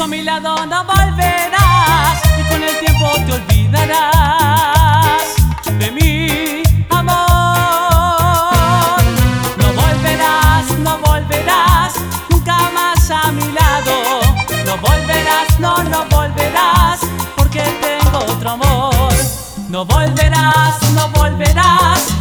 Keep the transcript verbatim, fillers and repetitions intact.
a mi lado no volverás y con el tiempo te olvidarás de mi amor. No volverás, no volverás nunca más a mi lado. No volverás, no, no volverás porque tengo otro amor. No volverás, no volverás